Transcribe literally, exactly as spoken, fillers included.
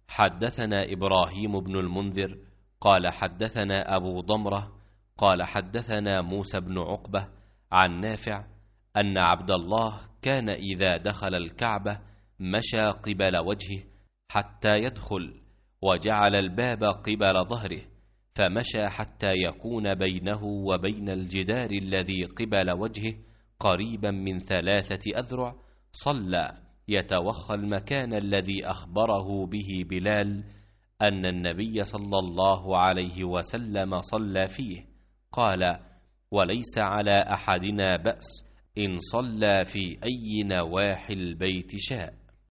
حدثنا إبراهيم بن المنذر قال حدثنا أبو ضمرة قال حدثنا موسى بن عقبة عن نافع أن عبد الله كان إذا دخل الكعبة مشى قبل وجهه حتى يدخل، وجعل الباب قبل ظهره، فمشى حتى يكون بينه وبين الجدار الذي قبل وجهه قريبا من ثلاثة أذرع، صلى يتوخى المكان الذي أخبره به بلال أن النبي صلى الله عليه وسلم صلى فيه. قال: وليس على أحدنا بأس إن صلى في أي نواحي البيت شاء.